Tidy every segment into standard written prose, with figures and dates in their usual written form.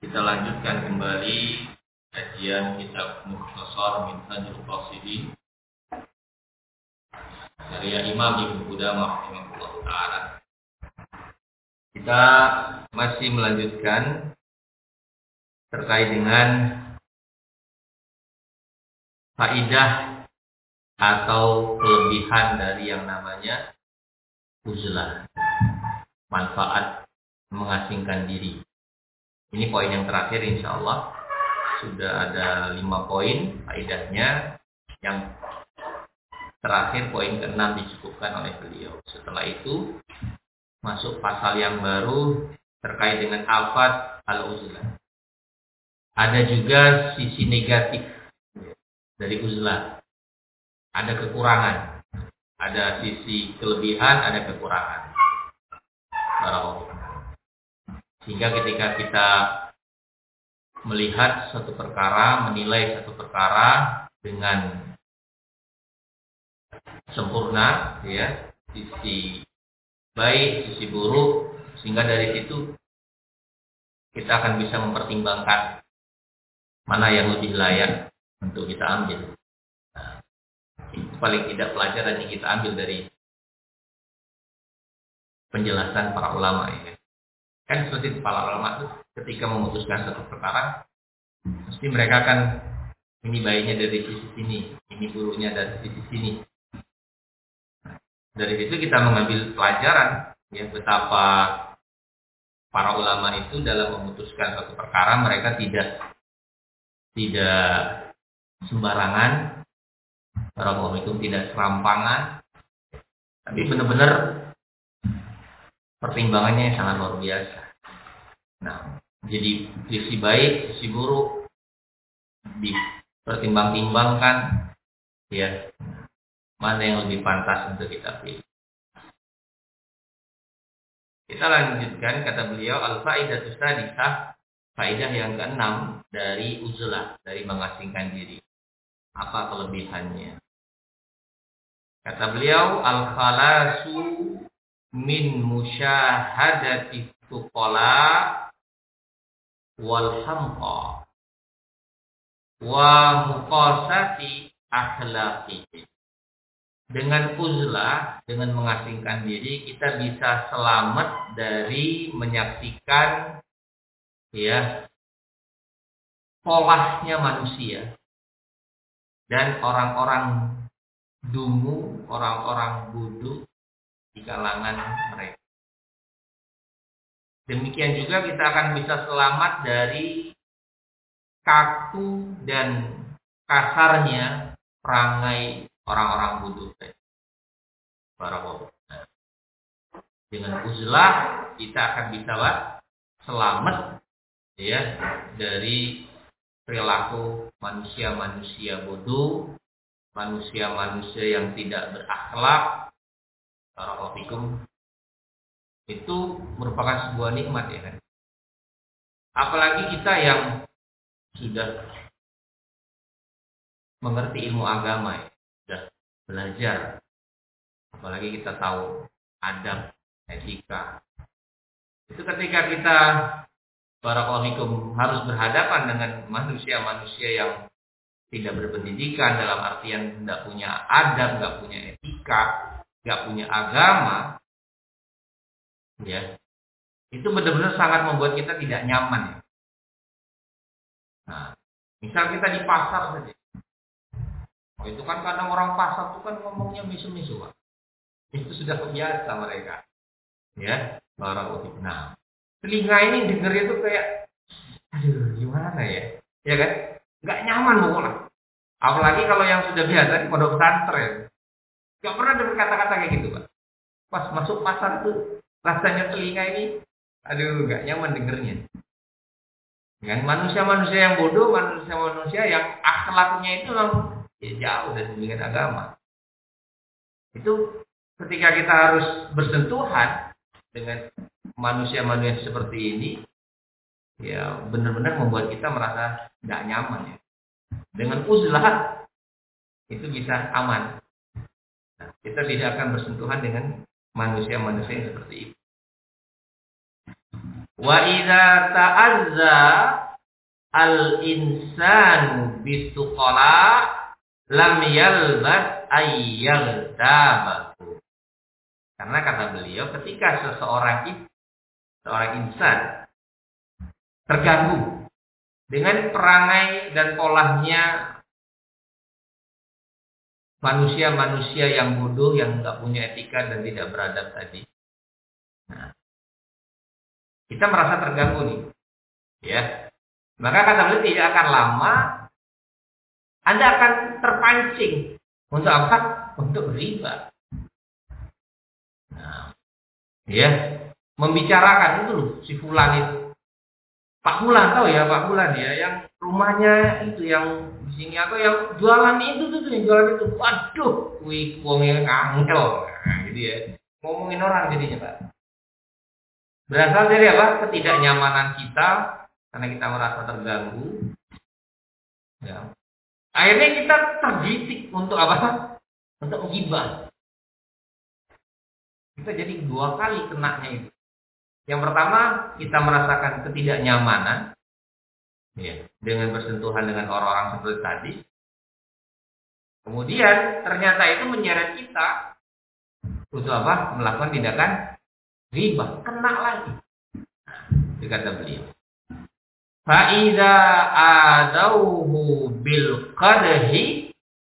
Kita lanjutkan kembali kajian kitab Mukhtasar Minhajul Qasidin karya Imam Ibnu Qudamah rahimahullah taala. Kita masih melanjutkan terkait dengan faidah atau kelebihan dari yang namanya uzlah, manfaat mengasingkan diri. Ini poin yang terakhir, insya Allah sudah ada 5 poin faedahnya. Yang terakhir poin ke-6 dicukupkan oleh beliau. Setelah itu masuk pasal yang baru terkait dengan afat al-uzlah. Ada juga sisi negatif dari uzlah. Ada kekurangan, ada sisi kelebihan, ada kekurangan. Sehingga ketika kita melihat satu perkara, menilai satu perkara dengan sempurna, ya, sisi baik, sisi buruk, sehingga dari situ kita akan bisa mempertimbangkan mana yang lebih layak untuk kita ambil. Nah, itu paling tidak pelajaran yang kita ambil dari penjelasan para ulama ini. Kan seperti para ulama itu ketika memutuskan satu perkara, mesti mereka akan ini baiknya dari sisi sini, ini buruknya dari sisi sini. Dari situ kita mengambil pelajaran, ya, betapa para ulama itu dalam memutuskan satu perkara mereka tidak sembarangan, Assalamualaikum, tidak serampangan, tapi benar-benar pertimbangannya sangat luar biasa. Nah, jadi sisi baik, sisi buruk dipertimbang-timbangkan, ya, mana yang lebih pantas untuk kita pilih. Kita lanjutkan, kata beliau, al-faidatu sadisah, faidah yang ke-6 dari uzlah, dari mengasingkan diri. Apa kelebihannya? Kata beliau, al-khalasu min musyahadati tuqala wal hamqa wa muqasati akhlaqi. Dengan uzlah, dengan mengasingkan diri, kita bisa selamat dari menyaksikan, ya, polahnya manusia dan orang-orang dungu, orang-orang bodoh di kalangan mereka. Demikian juga kita akan bisa selamat dari kaku dan kasarnya perangai orang-orang bodoh. Dengan uzlah kita akan bisa selamat, ya, dari perilaku manusia-manusia bodoh, manusia-manusia yang tidak berakhlak. Barakallahu. Itu merupakan sebuah nikmat, ya kan? Apalagi kita yang sudah mengerti ilmu agama, ya, sudah belajar, apalagi kita tahu adab, etika. Itu ketika kita barakallahu harus berhadapan dengan manusia-manusia yang tidak berpendidikan, dalam artian tidak punya adab, tidak punya etika, tidak punya agama, ya, itu benar-benar sangat membuat kita tidak nyaman, ya. Nah, misal kita di pasar saja, itu kan kadang orang pasar itu kan ngomongnya misu-misu, Pak. Itu sudah kebiasa mereka, ya, barakallahu. Nah, telinga ini denger itu kayak, aduh, gimana ya, ya kan, nggak nyaman pokoknya. Apalagi kalau yang sudah biasa di pondok pesantren, nggak pernah ada kata-kata kayak gitu, Pak. Pas masuk pasar itu rasanya telinga ini, aduh, nggak nyaman dengernya. Dengan manusia-manusia yang bodoh, manusia-manusia yang akhlaknya itu ya, jauh dari bimbingan agama. Itu ketika kita harus bersentuhan dengan manusia-manusia seperti ini, ya, benar-benar membuat kita merasa nggak nyaman, ya. Dengan uzlah itu bisa aman. Nah, kita tidak akan bersentuhan dengan manusia-manusia yang seperti itu. Wa idza ta'azza al-insanu bisuqala lam yalbas ayyaghdabatu. Karena kata beliau, ketika seorang insan terganggu dengan perangai dan polahnya manusia-manusia yang bodoh, yang nggak punya etika dan tidak beradab tadi. Nah, kita merasa terganggu nih, ya. Maka kata beliau tidak akan lama Anda akan terpancing untuk apa? Untuk riba. Nah, ya, membicarakan itu loh si fulan itu. Pak Fulan tahu ya, Pak Fulan ya, yang rumahnya itu yang di sini atau yang jualan itu tuh, yang jualan itu. Waduh, wih wongnya ngangel. Nah, gitu ya. Ngomongin orang jadinya, Pak. Berasal dari apa? Ketidaknyamanan kita karena kita merasa terganggu. Ya. Akhirnya kita terdidik untuk apa? Untuk menghibah. Kita jadi 2 kali kenanya itu. Yang pertama, kita merasakan ketidaknyamanan ya, dengan bersentuhan dengan orang-orang seperti tadi. Kemudian ternyata itu menyeret kita untuk apa? Melakukan tindakan riba, kena lagi. Itu kata beliau. Fa'idza adauhu bil qadhi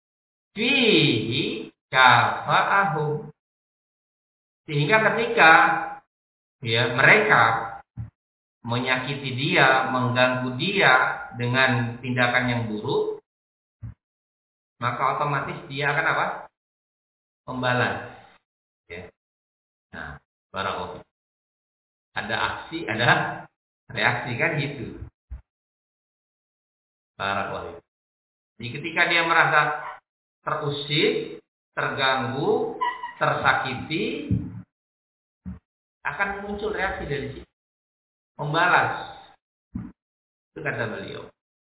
fihi kafa'ahu. Sehingga ketika ya mereka menyakiti dia, mengganggu dia dengan tindakan yang buruk, maka otomatis dia akan apa? Membalas. Ya. Nah, barakallahu. Ada aksi, ada reaksi kan gitu. Barakallahu. Jadi ketika dia merasa terusik, terganggu, tersakiti, akan muncul reaksi dari situ. Membalas. Itu kata beliau.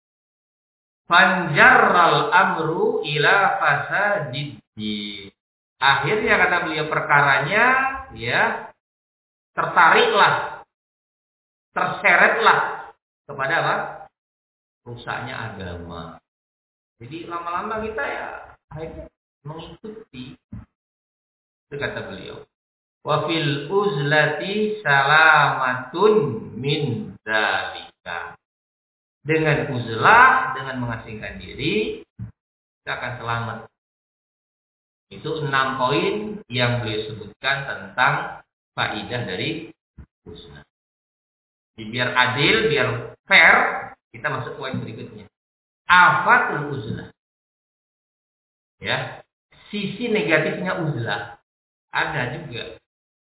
Fanjarral amru ila fasadiddi. Akhirnya kata beliau perkaranya ya tertariklah, terseretlah kepada apa? Rusaknya agama. Jadi lama-lama kita ya akhirnya mengikuti. Itu kata beliau. Wa fil uzlati salamatun min dzalika. Dengan uzlah, dengan mengasingkan diri, kita akan selamat. Itu 6 poin yang beliau sebutkan tentang faidah dari uzlah. Jadi biar adil, biar fair, kita masuk poin berikutnya. Afatul uzlah. Ya, sisi negatifnya uzlah ada juga.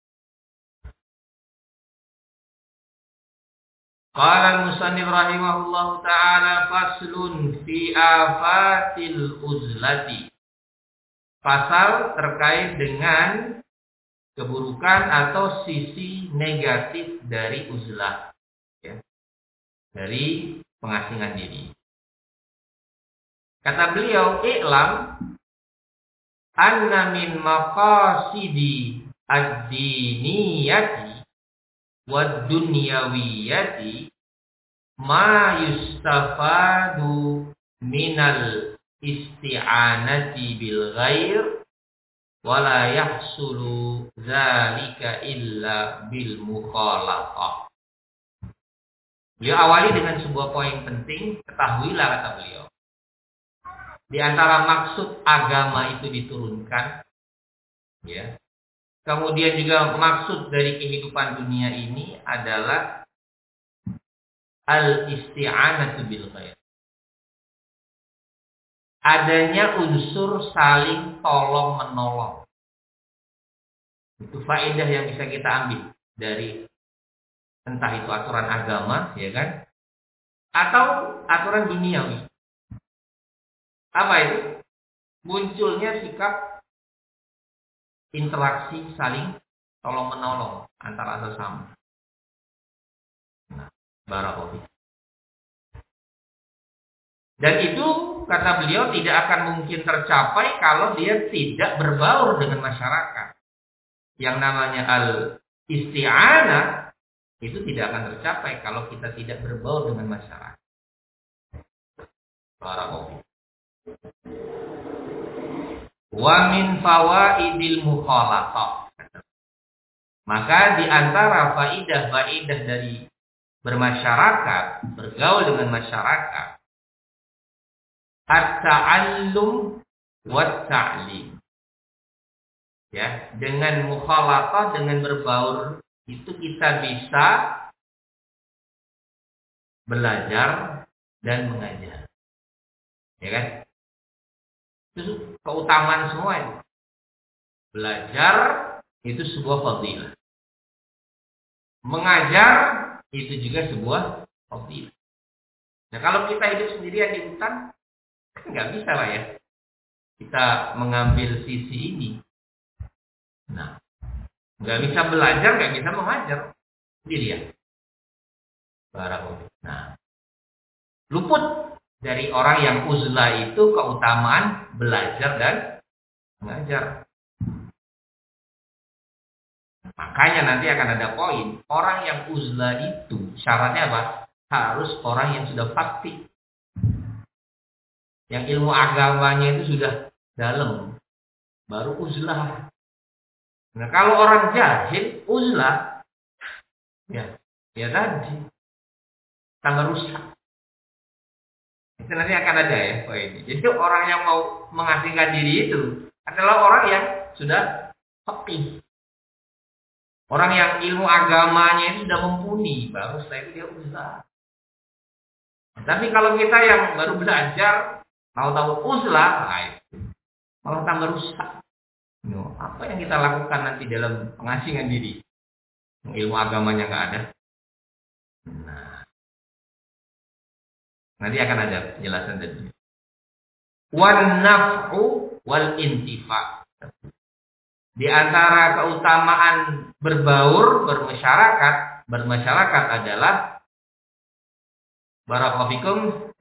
Qala al-musannif rahimahullahu ta'ala faslun fi afatil uzlati. Pasal terkait dengan keburukan atau sisi negatif dari uzlah. Ya. Dari pengasingan diri. Kata beliau, i'lam anna min maqasidi ad-diniyati wad-dunyawiyati ma yustafadu minal isti'anati bil ghair wala yahsulu zalika illa bil mukhalafah. Beliau awali dengan sebuah poin penting. Ketahuilah, kata beliau, di antara maksud agama itu diturunkan, ya. Kemudian juga maksud dari kehidupan dunia ini adalah al-isti'anatu bil khair. Adanya unsur saling tolong menolong. Itu faedah yang bisa kita ambil dari entah itu aturan agama, ya kan? Atau aturan duniawi. Apa itu? Munculnya sikap interaksi saling tolong menolong antara sesama. Nah, barakallahu. Dan itu kata beliau tidak akan mungkin tercapai kalau dia tidak berbaur dengan masyarakat. Yang namanya al-isti'anah itu tidak akan tercapai kalau kita tidak berbaur dengan masyarakat. Barakallahu. Wa min fawaidil mukhalatah. Maka di antara faidah-faidah dari bermasyarakat, bergaul dengan masyarakat, at-ta'allum wa ta'lim. Ya, dengan mukhalatah, dengan berbaur itu kita bisa belajar dan mengajar. Ya kan? Itu keutamaan semua itu. Belajar itu sebuah fadilah. Mengajar itu juga sebuah fadilah. Nah, kalau kita hidup sendirian di hutan, nggak bisa lah ya. Kita mengambil sisi ini. Nah, nggak bisa belajar, nggak bisa mengajar sendirian. Barakallahu. Nah, luput dari orang yang uzlah itu keutamaan belajar dan mengajar. Makanya nanti akan ada poin, orang yang uzlah itu syaratnya apa? Harus orang yang sudah fasih. Yang ilmu agamanya itu sudah dalam, baru uzlah. Nah, kalau orang jahil uzlah, ya tadi tambah rusak. Itu nanti akan ada ya poin ini. Jadi orang yang mau mengasingkan diri itu adalah orang yang sudah faqih. Orang yang ilmu agamanya itu sudah mumpuni, baru setelah itu dia uzlah. Tapi kalau kita yang baru belajar, tahu-tahu uzlah, nah itu malah tambah rusak. Apa yang kita lakukan nanti dalam pengasingan diri? Ilmu agamanya nggak ada. Nah, nanti akan ada penjelasan tadi. Wan naf'u wal intifa'. Di antara keutamaan berbaur, bermasyarakat adalah barakallahu fikum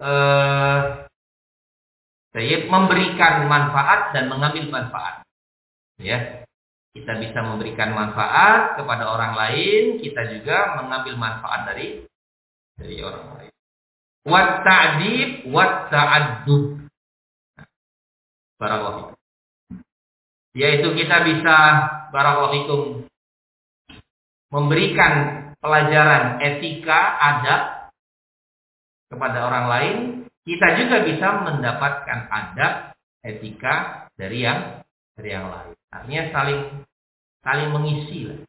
memberikan manfaat dan mengambil manfaat. Ya. Kita bisa memberikan manfaat kepada orang lain, kita juga mengambil manfaat dari orang lain. Wat ta'dib wat ta'addub. Barakallahu fikum. Yaitu kita bisa barakallahu fikum memberikan pelajaran etika, adab kepada orang lain, kita juga bisa mendapatkan adab, etika dari yang lain. Artinya saling mengisi lah.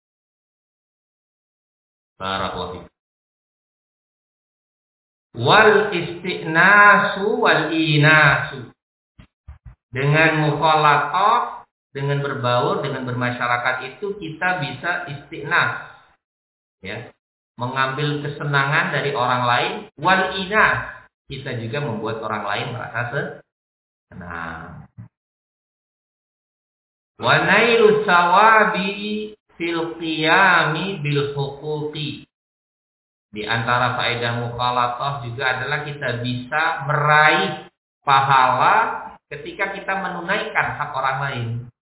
Barakallahu fikum. Wal isti'nasu wal inasu. Dengan mukhalatah, dengan berbaur, dengan bermasyarakat itu kita bisa isti'nas. Ya. Mengambil kesenangan dari orang lain. Wal inas. Kita juga membuat orang lain merasa senang. Wa nailu sawabi fil qiyami bil huquqi. Di antara faedah mukhalatah juga adalah kita bisa meraih pahala ketika kita menunaikan hak orang lain.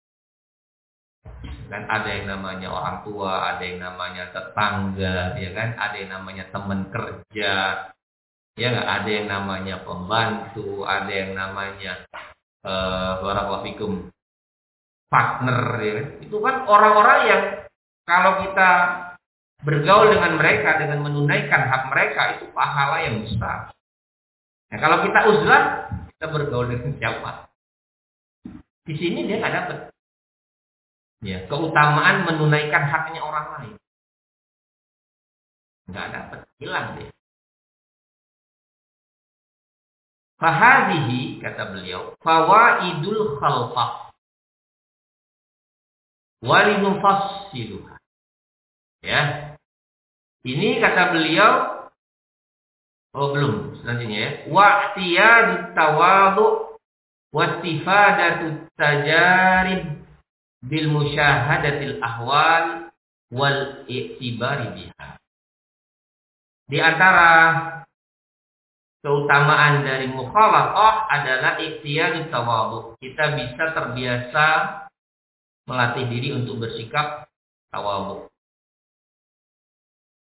Dan ada yang namanya orang tua, ada yang namanya tetangga, ya kan? Ada yang namanya teman kerja, ya nggak? Ada yang namanya pembantu, ada yang namanya barakallahu fikum partner, ya kan? Itu kan orang-orang yang kalau kita bergaul dengan mereka, dengan menunaikan hak mereka, itu pahala yang besar. Nah, kalau kita uzlah, kita bergaul dengan siapa? Di sini dia nggak dapat. Ya, keutamaan menunaikan haknya orang lain. Nggak dapat, hilang dia. Fahadihi, kata beliau, fawaidul khalqah. Walinufassiluha. Ya. Ini kata beliau, belum, selanjutnya ya. Wa'tiyadut tawadhu wastifadatu tajarib bil musyahadatil ahwal wal i'tibari biha. Di antara keutamaan dari mukhalatah adalah i'tiyadut tawadhu. Kita bisa terbiasa melatih diri untuk bersikap tawadhu.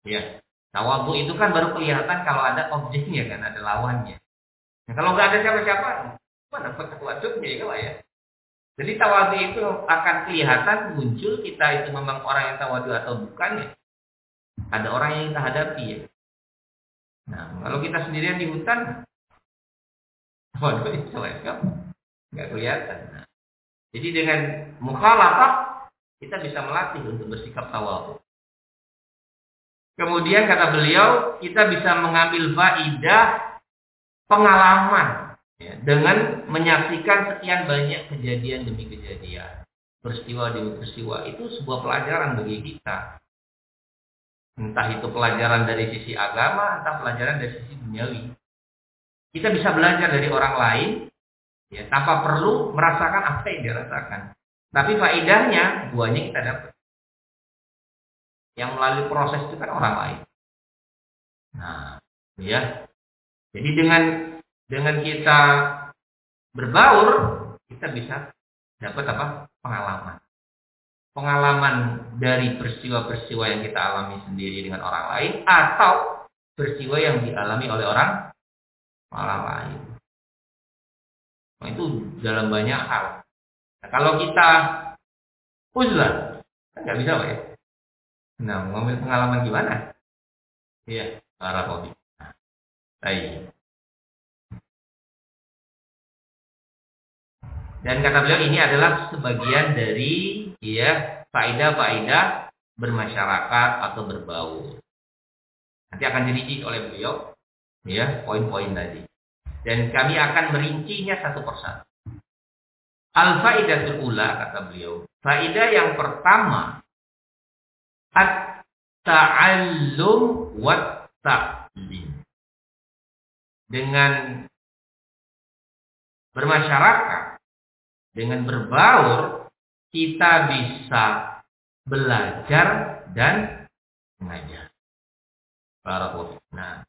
Ya, tawadhu itu kan baru kelihatan kalau ada objeknya kan, ada lawannya. Nah, kalau nggak ada siapa-siapa, mana tawadhunya ya Pak ya? Jadi tawadhu itu akan kelihatan muncul kita itu memang orang yang tawadhu atau bukan ya. Ada orang yang kita hadapi ya. Nah, kalau kita sendirian di hutan, tawadhu itu nggak kelihatan. Nah, jadi dengan mukhalatah kita bisa melatih untuk bersikap tawadhu. Kemudian kata beliau, kita bisa mengambil faidah pengalaman ya, dengan menyaksikan sekian banyak kejadian demi kejadian, peristiwa demi peristiwa. Itu sebuah pelajaran bagi kita. Entah itu pelajaran dari sisi agama, entah pelajaran dari sisi duniawi. Kita bisa belajar dari orang lain ya, tanpa perlu merasakan apa yang dia rasakan. Tapi faedahnya buahnya kita dapat. Yang melalui proses itu kan orang lain. Nah, ya. Jadi dengan kita berbaur, kita bisa dapat apa? Pengalaman. Pengalaman dari peristiwa-peristiwa yang kita alami sendiri dengan orang lain atau peristiwa yang dialami oleh orang lain. Nah, itu dalam banyak hal. Nah, kalau kita uzlah, kan nggak bisa Pak ya. Nah, mengambil pengalaman gimana? Iya, para hobi. Baik. Dan kata beliau ini adalah sebagian dari ya faedah-faedah bermasyarakat atau berbaur. Nanti akan dirinci oleh beliau ya poin-poin tadi. Dan kami akan merincinya satu persatu. Al-faidatul ula kata beliau. Faedah yang pertama at-ta'allum wa ta'lim. Dengan bermasyarakat, dengan berbaur, kita bisa belajar dan mengajar. Nah,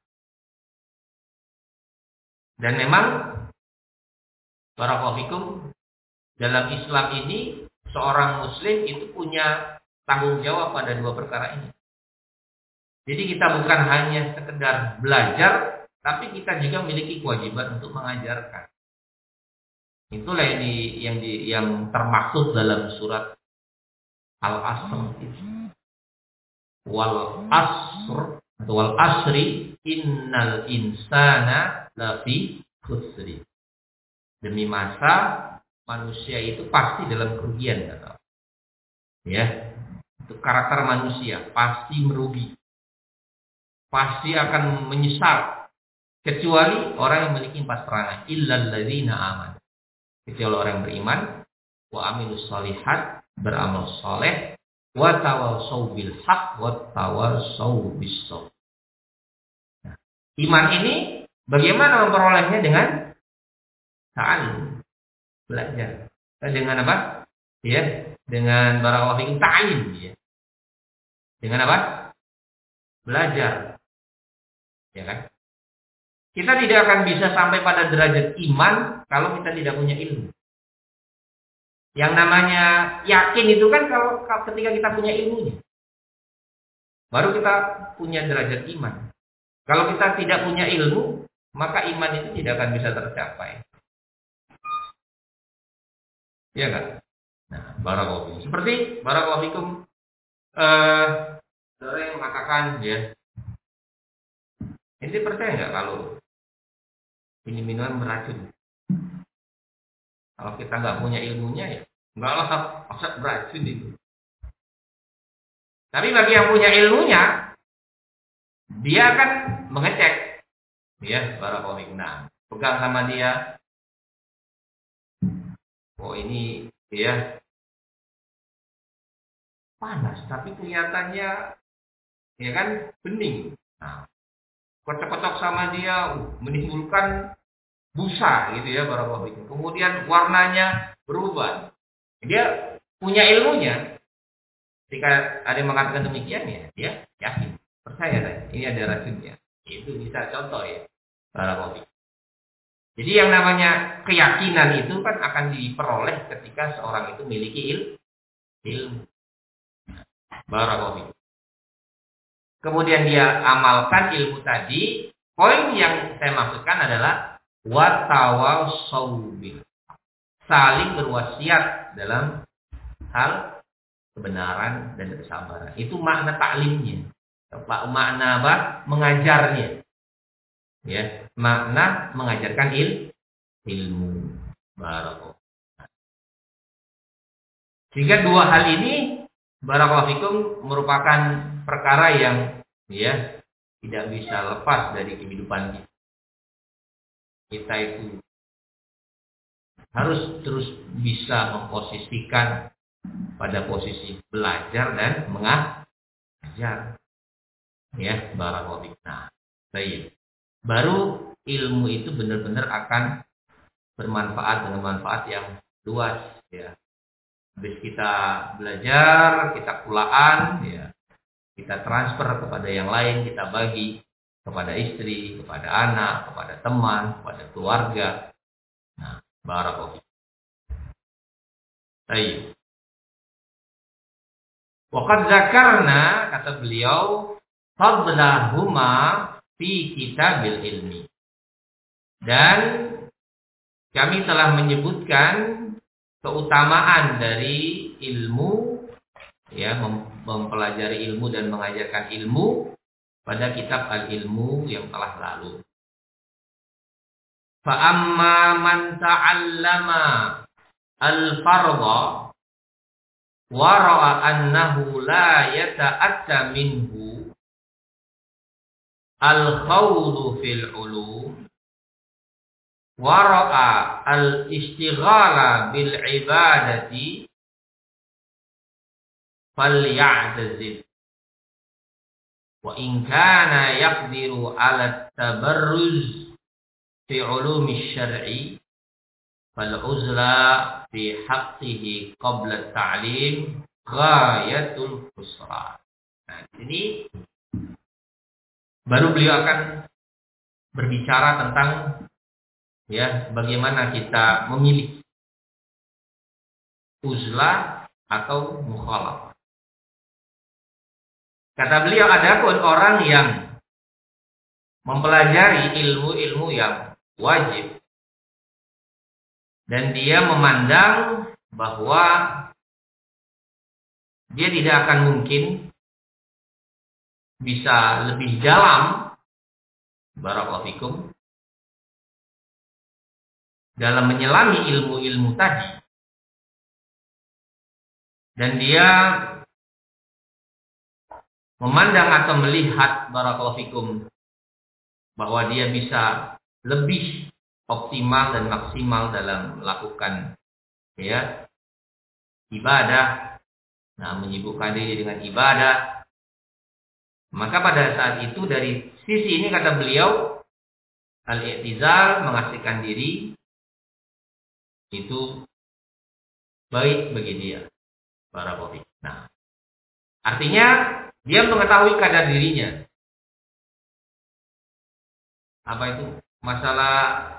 dan memang barakallahu dalam Islam ini seorang muslim itu punya tanggung jawab pada dua perkara ini. Jadi kita bukan hanya sekedar belajar, tapi kita juga memiliki kewajiban untuk mengajarkan. Itulah yang termaksud dalam surat Al-Asr itu. Wal asr atau wal asri innal insana lafi khusri. Demi masa manusia itu pasti dalam kerugian kata. Ya. Itu karakter manusia pasti merugi. Pasti akan menyesal kecuali orang yang memiliki 4 perangai illal ladzina amanu. Kecuali orang yang beriman wa amilus shalihat, beramal saleh, wa tawassaw bil haq wa tawassaw bis sabr. Nah, iman ini bagaimana memperolehnya dengan ta'allum, belajar. Dengan apa? Ya, dengan barakallahu fikum ta'lim ya. Dengan apa? Belajar. Ya kan? Kita tidak akan bisa sampai pada derajat iman kalau kita tidak punya ilmu. Yang namanya yakin itu kan kalau ketika kita punya ilmunya. Baru kita punya derajat iman. Kalau kita tidak punya ilmu, maka iman itu tidak akan bisa tercapai. Iya kan? Nah, barakallahu fikum. Seperti barakallahu fikum saudara yang mengatakan ya, ente percaya nggak kalau ini minuman beracun? Kalau kita nggak punya ilmunya ya, nggak lah, masa beracun itu. Tapi bagi yang punya ilmunya, dia akan mengecek, ya, barakallahu fikum. Nah, pegang sama dia, oh ini ya panas, tapi kelihatannya ya kan bening. Nah, kocok-kocok sama dia menimbulkan busa gitu ya barakallahu fikum. Kemudian warnanya berubah. Dia punya ilmunya. Ketika ada yang mengatakan demikian ya, dia yakin, percaya ini ada racunnya. Itu bisa contoh ya barakallahu fikum. Jadi yang namanya keyakinan itu kan akan diperoleh ketika seorang itu memiliki ilmu. Barakallahu fikum. kemudian dia amalkan ilmu tadi, poin yang saya maksudkan adalah watawasau bil, saling berwasiat dalam hal kebenaran dan kesabaran. Itu makna taklimnya. Makna apa? Mengajarnya. Ya, makna mengajarkan ilmu. Barakallahu. Sehingga dua hal ini barakallahu fikum merupakan perkara yang ya tidak bisa lepas dari kehidupan kita. Kita itu harus terus bisa memposisikan pada posisi belajar dan mengajar. Ya, barakallahu fikum. Nah, baik. Baru ilmu itu benar-benar akan bermanfaat dengan manfaat yang luas ya. Habis kita belajar, kita kulaan ya, kita transfer kepada yang lain, kita bagi kepada istri, kepada anak, kepada teman, kepada keluarga. Nah, barakallahu. Baik. Waqad zakarna, kata beliau, fadlahuma fi kitabil ilmi. Dan kami telah menyebutkan keutamaan dari ilmu, ya, mempelajari ilmu dan mengajarkan ilmu pada kitab al-ilmu yang telah lalu. Fa amma man ta'allama al-fardha wa ra'a annahu la yata'atta minhu al-khawdu fil ulum wa ra'a al-istighala bil ibadati falya'tazil wa in kana yaqdiru ala tabarruz fi ulumi syar'i fal uzla fi haqqihi qabla ta'lim ghayatul khusran. Nah, ini baru beliau akan berbicara tentang ya bagaimana kita memilih uzlah atau mukhalafah. Kata beliau, adapun orang yang mempelajari ilmu-ilmu yang wajib dan dia memandang bahwa dia tidak akan mungkin bisa lebih dalam barakallahu fikum dalam menyelami ilmu-ilmu tadi, dan dia memandang atau melihat barakallahu fikum bahwa dia bisa lebih optimal dan maksimal dalam melakukan ya ibadah, nah menyibukkan diri dengan ibadah, maka pada saat itu dari sisi ini kata beliau al-i'tizal, mengasihkan diri, itu baik bagi dia barakallahu fikum. Nah, artinya dia mengetahui kadar dirinya. Apa itu? Masalah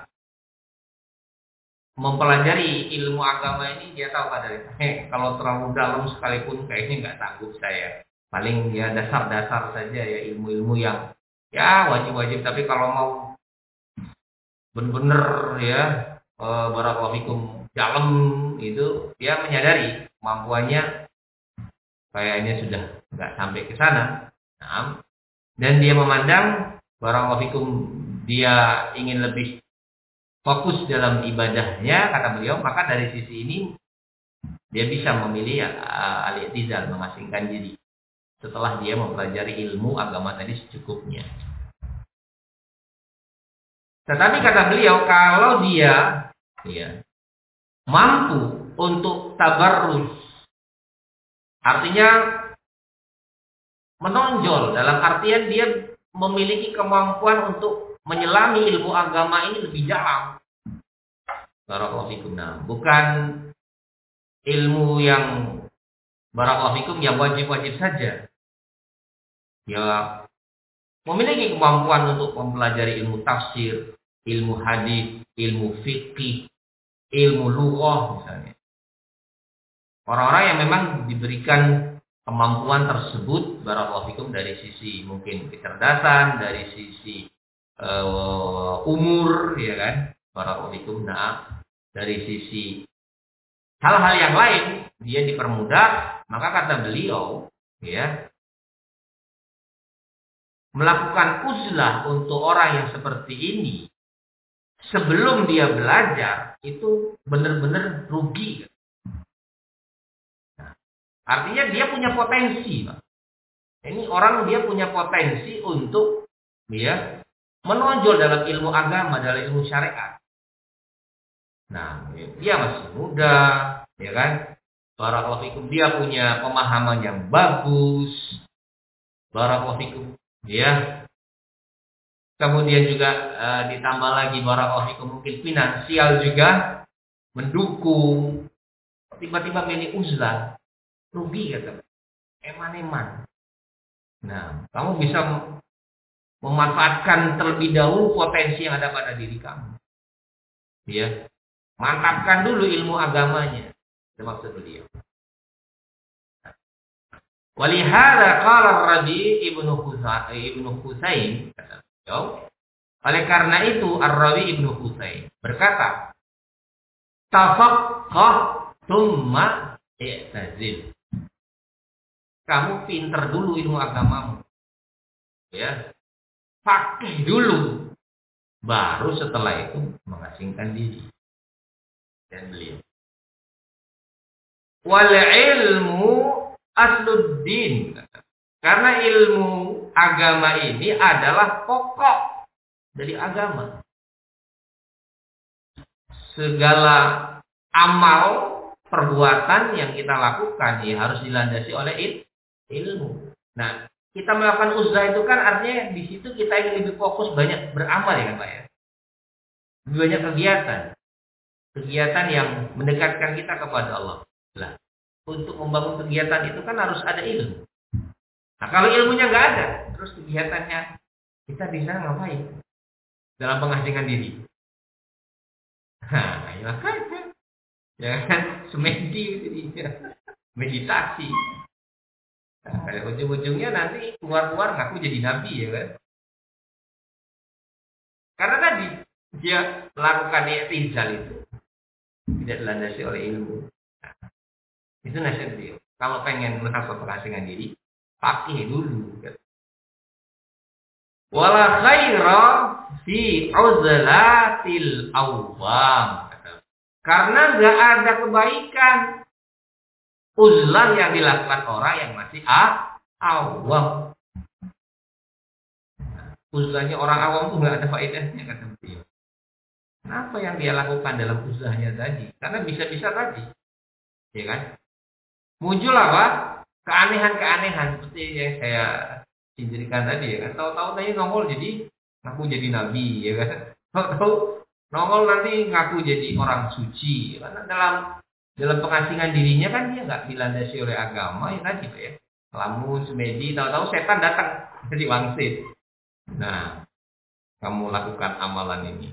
mempelajari ilmu agama ini dia tahu kadarnya. Kalau terlalu dalam sekalipun kayaknya nggak sanggup saya. Paling ya dasar-dasar saja ya, ilmu-ilmu yang ya wajib-wajib. Tapi kalau mau benar-benar ya barakallahu fikum dalam itu, dia menyadari kemampuannya kayaknya sudah nggak sampai ke sana. Nah, dan dia memandang barakallahu fikum dia ingin lebih fokus dalam ibadahnya, kata beliau, maka dari sisi ini dia bisa memilih al-i'tizal, mengasingkan diri setelah dia mempelajari ilmu agama tadi secukupnya. Tetapi kata beliau, kalau dia ya mampu untuk tabarruz, artinya menonjol dalam artian dia memiliki kemampuan untuk menyelami ilmu agama ini lebih dalam. Barakallahu fikum. Nah, bukan ilmu yang barakallahu fikum yang wajib-wajib saja. Ya, memiliki kemampuan untuk mempelajari ilmu tafsir, ilmu hadis, ilmu fikih, ilmu lughah misalnya. Orang-orang yang memang diberikan kemampuan tersebut barakallahu fikum dari sisi mungkin kecerdasan, dari sisi umur, ya kan, barakallahu fikum. Nah, dari sisi hal-hal yang lain dia dipermudah, maka kata beliau, ya, melakukan uzlah untuk orang yang seperti ini sebelum dia belajar itu benar-benar rugi. Nah, artinya dia punya potensi, Pak. Ini orang dia punya potensi untuk dia menonjol dalam ilmu agama, dalam ilmu syariat. Nah, dia masih muda, ya kan? Barakallahu fikum, dia punya pemahaman yang bagus. Barakallahu fikum, ya. Kemudian juga ditambah lagi barakallahu fikum mungkin finansial juga mendukung. Tiba-tiba milih uzlah, rugi kata. Eman-eman. Nah, kamu bisa memanfaatkan terlebih dahulu potensi yang ada pada diri kamu. Ya. Mantapkan dulu ilmu agamanya. Itu maksud beliau. Walihada qala Ar-Rabi ibnu Husain, kata beliau. Oleh karena itu Ar-Rabi ibnu Husain berkata, tafaqqah tsumma i'tazil. Kamu pinter dulu ilmu agamamu. Ya. Fakih dulu. Baru setelah itu mengasingkan diri. Dan beliau. Wal ilmu asluddin. Karena ilmu agama ini adalah pokok dari agama. Segala amal perbuatan yang kita lakukan ya harus dilandasi oleh ilmu. Nah, kita melakukan uzlah itu kan artinya di situ kita ingin lebih fokus banyak beramal ya kan Pak ya. Lebih banyak kegiatan. Kegiatan yang mendekatkan kita kepada Allah. Nah, untuk membangun kegiatan itu kan harus ada ilmu. Nah, kalau ilmunya nggak ada, terus kegiatannya kita bisa ngapain? Dalam pengasingan diri. Nah, ya kan? Ya kan? Semedi itu dia. Meditasi. Nah, ujung-ujungnya nanti keluar-keluar ngaku jadi nabi ya kan? Karena tadi dia melakukan i'tizal itu tidak dilandasi oleh ilmu. Nah, itu nasihat beliau. Kalau pengen menghafal pengasingan diri, pakai dulu. Wala khaira fi uzlatil awam. Karena nggak ada kebaikan uzlah yang dilakukan orang yang masih awam. Uzlahnya orang awam itu nggak ada faedahnya kata beliau. Apa yang dia lakukan dalam uzlahnya tadi? Karena bisa-bisa tadi, ya kan? Muncul apa? Keanehan-keanehan seperti yang saya sindirkan tadi, ya kan? Tahu-tahu tadi nongol jadi ngaku jadi nabi, ya kan? Tahu-tahu nongol nanti ngaku jadi orang suci, karena dalam pengasingan dirinya kan dia nggak dilandasi oleh agama, ya tadi Pak ya. Lamun semedi, tahu-tahu setan datang jadi wangsit. Nah, kamu lakukan amalan ini.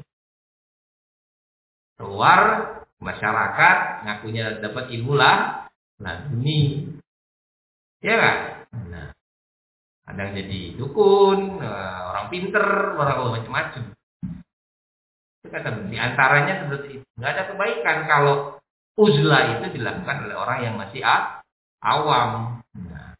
Keluar masyarakat ngakunya dapat ilmu lah ini ya kan. Nah, ada jadi dukun, orang pinter, orang macam-macam. Itu kata di antaranya seperti itu. Nggak ada kebaikan kalau uzlah itu dilakukan oleh orang yang masih awam. Nah.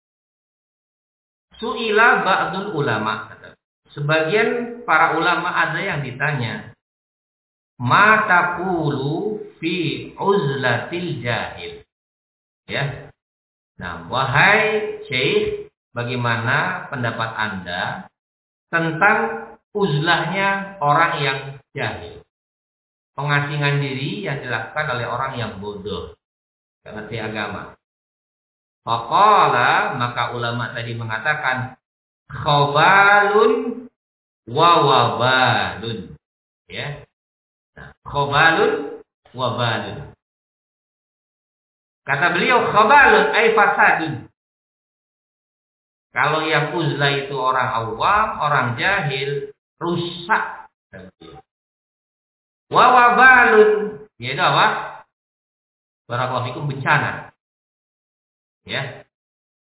Su'ila ba'dul ulama. Sebagian para ulama ada yang ditanya, ma taqulu fi uzlatil jahil. Ya. Nah, wahai Syekh, bagaimana pendapat Anda tentang uzlahnya orang yang jahil? Pengasingan diri yang dilakukan oleh orang yang bodoh, tidak ngerti agama. Faqala, maka ulama tadi mengatakan khobalun wa wabalun. Ya. Nah, khobalun wa wabalun. Kata beliau khobalun ay fasadun. Kalau yang uzlah itu orang awam, orang jahil, rusak. Wa wabalun, yaitu apa? Barakallahu fikum, bencana. Ya.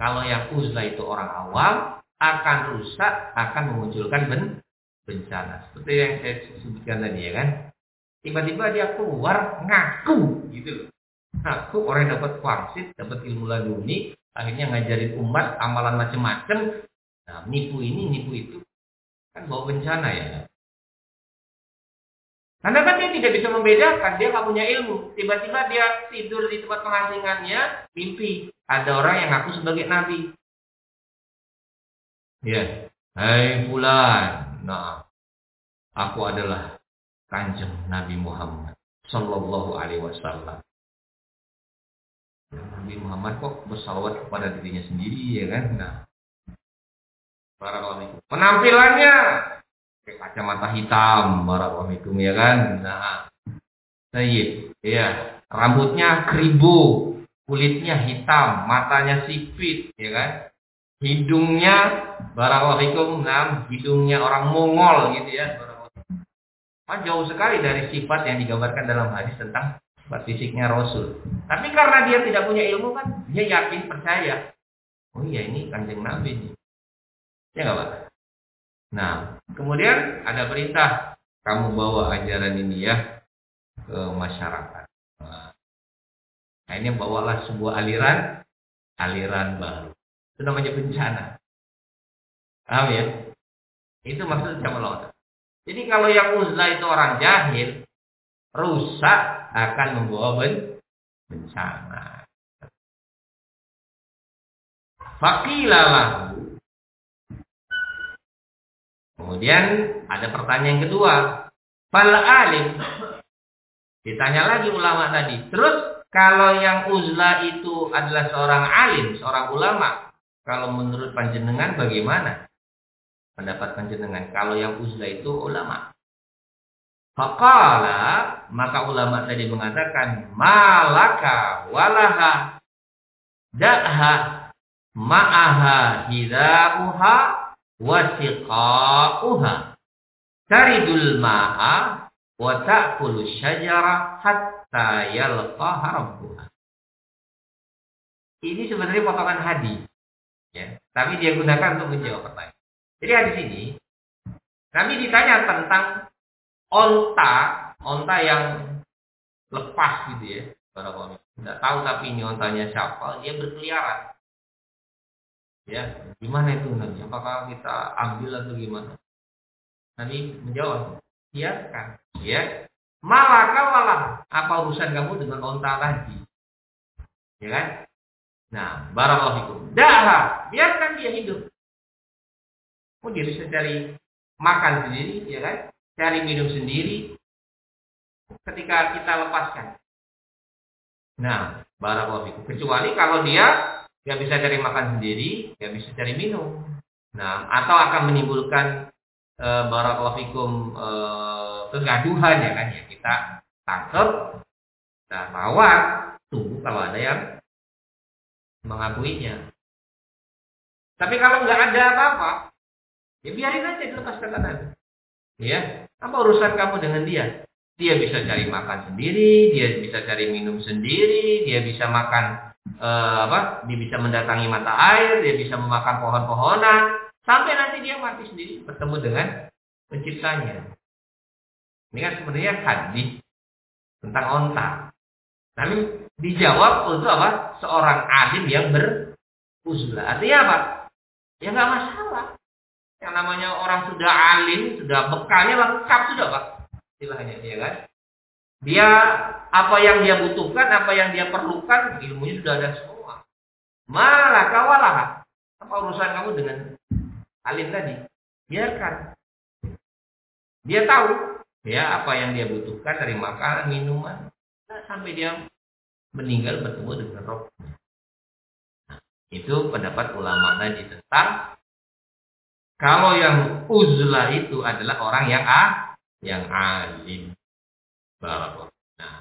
Kalau yang uzlah itu orang awam, akan rusak, akan memunculkan bencana. Seperti yang saya sebutkan tadi ya kan. Tiba-tiba dia keluar ngaku gitu loh. Ngaku orang yang dapat wangsit, dapat ilmu laduni, akhirnya ngajarin umat amalan macam-macam. Nah, nipu ini, nipu itu. Kan bawa bencana ya. Karena kan dia tidak bisa membedakan, dia nggak punya ilmu. Tiba-tiba dia tidur di tempat pengasingannya, mimpi. Ada orang yang ngaku sebagai nabi. Ya, hai fulan. Nah, aku adalah Kanjeng Nabi Muhammad Sallallahu Alaihi Wasallam. Nabi Muhammad kok bersalawat kepada dirinya sendiri ya kan? Nah, barakallahu. Penampilannya pakai kacamata hitam, barakallahu ya kan? Nah, sayyid, ya, rambutnya keribu, kulitnya hitam, matanya sipit, ya kan? Hidungnya barakallahu, nah, hidungnya orang Mongol gitu ya. Jauh sekali dari sifat yang digambarkan dalam hadis tentang sifat fisiknya Rasul. Tapi karena dia tidak punya ilmu kan, dia yakin, percaya. Oh iya, ini Kanjeng Nabi nih. Ya nggak Pak? Nah, kemudian ada perintah, kamu bawa ajaran ini ya ke masyarakat. Nah, ini bawalah sebuah aliran baru. Itu namanya bencana. Paham ya? Itu maksudnya melawan. Jadi kalau yang uzlah itu orang jahil, rusak, akan membawa bencana. Faqilalah. Kemudian ada pertanyaan kedua. Fal alim. Ditanya lagi ulama tadi. Terus kalau yang uzlah itu adalah seorang alim, seorang ulama, kalau menurut panjenengan bagaimana pendapat panjenengan? Kalau yang uzlah itu ulama. Faqala, maka ulama tadi mengatakan malaka walaha da'ha ma'aha hidauha wasiqauha taridul ma'a wa ta'kulu syajara hatta yalqaha rabbuha. Ini sebenarnya potongan hadis ya, tapi dia gunakan untuk menjawab pertanyaan. Jadi hadis ini Nabi ditanya tentang onta yang lepas gitu ya. Barangkali tidak tahu tapi ini ontanya siapa, dia berkeliaran. Ya, gimana itu Nabi? Apakah kita ambil atau gimana? Nabi menjawab, biarkan. Ya, malah apa urusan kamu dengan onta tadi? Ya kan? Nah, barakallahu fikum. Dah, biarkan dia hidup. Oh, dia bisa cari makan sendiri, ya kan? Cari minum sendiri. Ketika kita lepaskan. Nah, barakallahu fikum. Kecuali kalau dia nggak bisa cari makan sendiri, nggak bisa cari minum. Nah, atau akan menimbulkan barakallahu fikum kegaduhan ya kan ya. Kita tangkap, kita rawat, tunggu kalau ada yang mengakuinya. Tapi kalau nggak ada apa-apa, ya biarin aja dilepaskan Nabi. Ya, apa urusan kamu dengan dia? Dia bisa cari makan sendiri, dia bisa cari minum sendiri, dia bisa makan dia bisa mendatangi mata air, dia bisa memakan pohon-pohonan, sampai nanti dia mati sendiri bertemu dengan penciptanya. Ini kan sebenarnya hadis tentang onta. Tapi dijawab untuk apa? Seorang alim yang beruzlah. Artinya apa? Ya nggak masalah. Yang namanya orang sudah alim, sudah bekalnya lengkap sudah Pak. Istilahnya, ya kan? Dia apa yang dia butuhkan, apa yang dia perlukan, ilmunya sudah ada semua. Malah kawalah. Apa urusan kamu dengan alim tadi? Biarkan. Dia tahu ya apa yang dia butuhkan dari makanan, minuman, sampai dia meninggal bertemu dengan Rabbnya. Nah, itu pendapat ulama tadi tentang kalau yang uzlah itu adalah orang yang alim. Barakallahu. Nah.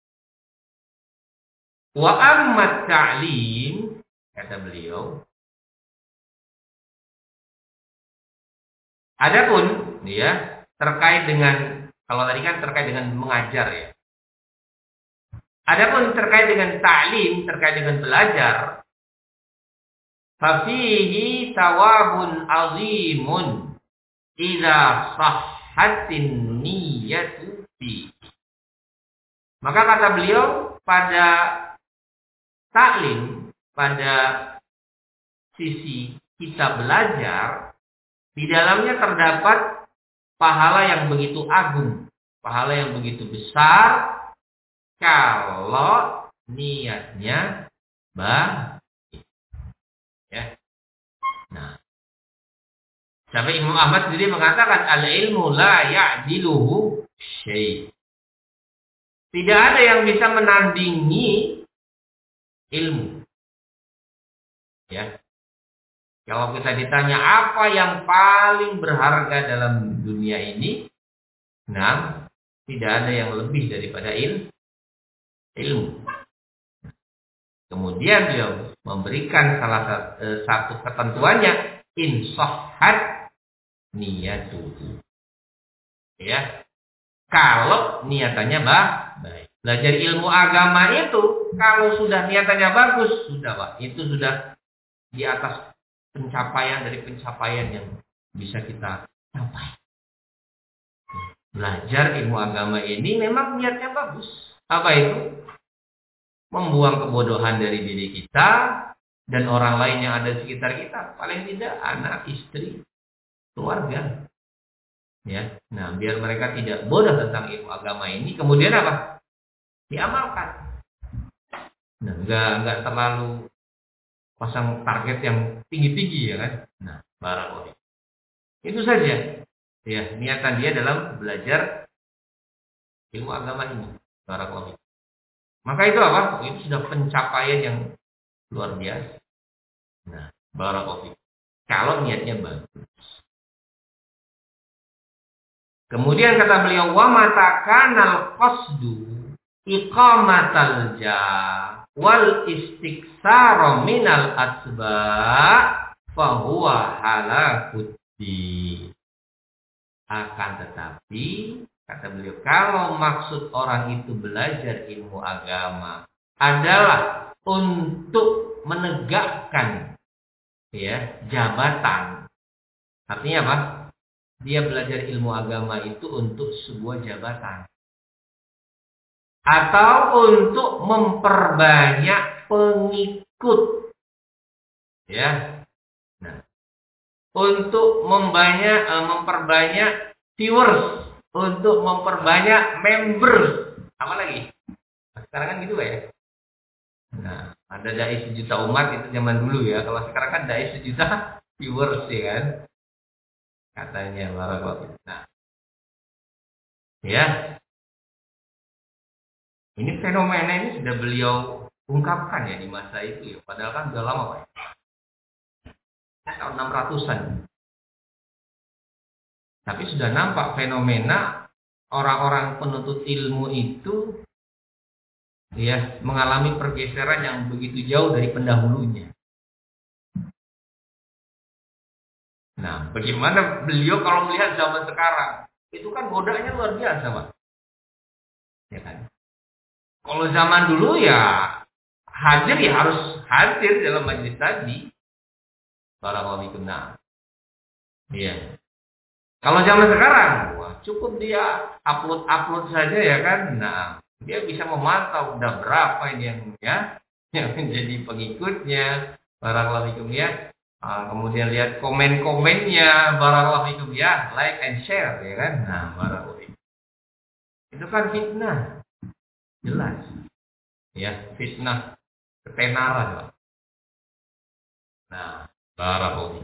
Wa amma ta'lim, kata beliau, adapun ya terkait dengan, kalau tadi kan terkait dengan mengajar ya. Adapun terkait dengan ta'lim, terkait dengan belajar, fafihi thawabun azimun idza sahhatin niyyatu fi. Maka kata beliau, pada taklim, pada sisi kita belajar, di dalamnya terdapat pahala yang begitu agung, pahala yang begitu besar kalau niatnya baik. Ya. Nah, sampai Imam Ahmad sendiri mengatakan al-ilmu la ya'diluhu syai'. Tidak ada yang bisa menandingi ilmu. Ya. Kalau kita ditanya apa yang paling berharga dalam dunia ini, nah, tidak ada yang lebih daripada ilmu. Kemudian beliau memberikan salah satu ketentuannya, insahhat niyatuhu. Ya. Kalau niatannya baik. Belajar ilmu agama itu kalau sudah niatannya bagus, sudah Pak, itu sudah di atas pencapaian dari pencapaian yang bisa kita capai. Belajar ilmu agama ini memang niatnya bagus. Apa itu? Membuang kebodohan dari diri kita dan orang lain yang ada di sekitar kita. Paling tidak anak, istri, keluarga. Ya, nah biar mereka tidak bodoh tentang ilmu agama ini. Kemudian apa? Diamalkan. Nah, enggak terlalu pasang target yang tinggi-tinggi ya kan. Nah, barakallahu. Itu saja. Ya, niatan dia dalam belajar ilmu agama ini. Barakallahu. Maka itu apa? Itu sudah pencapaian yang luar biasa. Nah, barakallahu. Kalau niatnya bagus. Kemudian kata beliau, wa matakanal qasdu iqamatal ja wal istiksara minal asba fahuwa halakuddi. Akan tetapi kata beliau, kalau maksud orang itu belajar ilmu agama adalah untuk menegakkan ya jabatan. Artinya apa? Dia belajar ilmu agama itu untuk sebuah jabatan. Atau untuk memperbanyak pengikut. Ya. Nah, untuk memperbanyak viewers, untuk memperbanyak members. Apa lagi? Sekarang kan gitu ya. Nah, ada dai sejuta umat itu zaman dulu ya. Kalau sekarang kan dai sejuta viewers ya kan. Katanya barakallahu. Nah. Ya. Ini fenomena ini sudah beliau ungkapkan ya di masa itu ya. Padahal kan sudah lama Pak. Tahun 600-an. Tapi sudah nampak fenomena orang-orang penuntut ilmu itu ya mengalami pergeseran yang begitu jauh dari pendahulunya. Nah, bagaimana beliau kalau melihat zaman sekarang? Itu kan godanya luar biasa, Pak. Ya kan? Kalau zaman dulu ya hadir ya harus hadir dalam majlis tadi. Barakallahu fikum. Nah. Iya. Kalau zaman sekarang, wah, cukup dia upload saja ya kan. Nah, dia bisa memantau udah berapa ini yang menjadi pengikutnya. Barakallahu fikum ya. Kemudian lihat komen-komennya, barakallahu fikum ya, like and share ya kan. Nah, barakallahu fikum. Itu kan fitnah. Jelas. Ya, fitnah ketenaran. Nah, barakallahu fikum.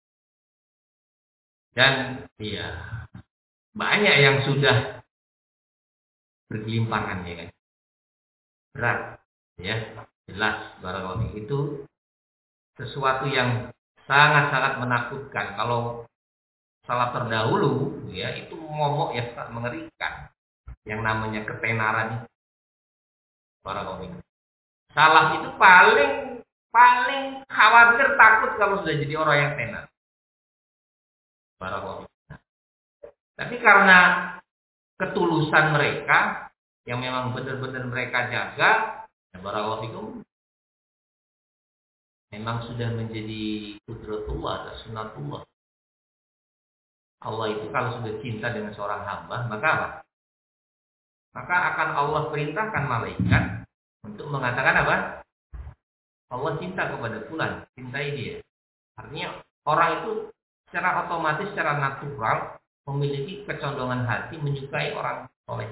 Dan ya banyak yang sudah bergelimpangan ya kan. Berat ya, jelas barakallahu fikum. Itu sesuatu yang sangat-sangat menakutkan. Kalau salah terdahulu ya itu momok yang sangat mengerikan. Yang namanya ketenaran itu. Barakallahu fikum. Salah itu paling khawatir takut kalau sudah jadi orang yang tenar. Barakallahu fikum. Tapi karena ketulusan mereka yang memang benar-benar mereka jaga, ya barakallahu fikum. memang sudah menjadi kudratullah atau sunatullah. Allah itu kalau sudah cinta dengan seorang hamba, maka apa? Maka akan Allah perintahkan malaikat untuk mengatakan apa? Allah cinta kepada fulan, cintai dia. Artinya orang itu secara otomatis, secara natural memiliki kecondongan hati menyukai orang soleh.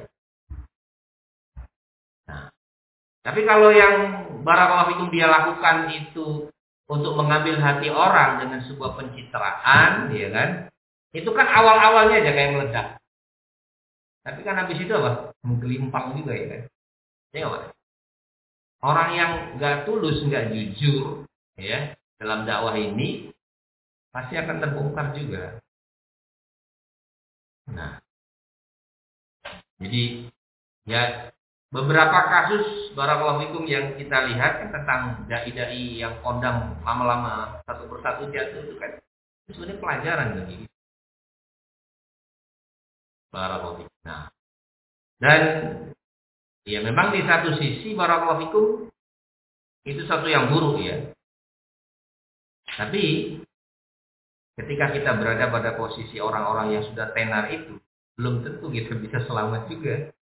Nah, tapi kalau yang barakallahu fikum dia lakukan itu untuk mengambil hati orang dengan sebuah pencitraan, ya kan? Itu kan awal-awalnya aja kayak meledak. Tapi kan habis itu apa? Menggelimpang juga ya kan? Ya Pak. Orang yang nggak tulus, nggak jujur, ya dalam dakwah ini pasti akan terbongkar juga. Nah, jadi ya beberapa kasus barakallahu fikum yang kita lihat kan tentang dai-dai yang kondang lama-lama satu persatu jatuh itu kan itu sebenarnya pelajaran bagi kita. Barakallahu fikum. Nah, dan ya memang di satu sisi barakallahu fikum itu satu yang buruk ya. Tapi ketika kita berada pada posisi orang-orang yang sudah tenar itu, belum tentu kita bisa selamat juga.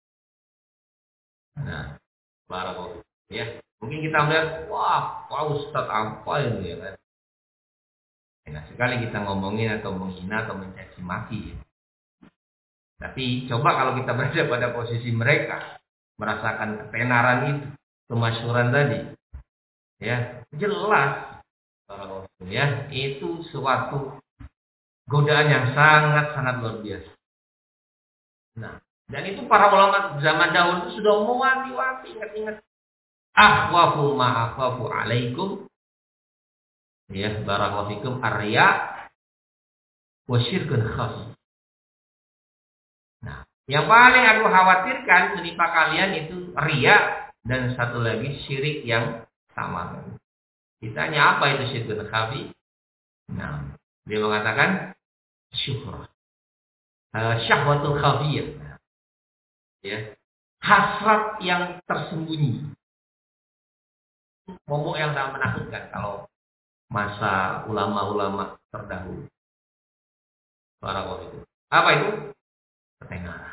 Nah, barakallahu ya. Mungkin kita melihat, wah, Ustaz apa ini ya kan? Enak sekali kita ngomongin atau menghina atau mencaci maki. Ya. Tapi coba kalau kita berada pada posisi mereka, merasakan ketenaran itu, kemasyhuran tadi, ya jelas, ya itu suatu godaan yang sangat-sangat luar biasa. Nah, dan itu para ulama zaman dahulu itu sudah mewanti-wanti, ingat-ingat. Akhwafu ma'akhwafu alaikum. Ya, barakallahu fikum ar-riya wa syirkun khafi. Nah, yang paling aku khawatirkan menimpa kalian itu riya dan satu lagi syirik yang sama. Ditanya apa itu syirkun khafi? Nah, dia mengatakan syuhrah. Syahwatul khafiyah. Ya, hasrat yang tersembunyi. Momok yang sangat menakutkan kalau masa ulama-ulama terdahulu. Barakallahu itu. Apa itu? Ketenaran.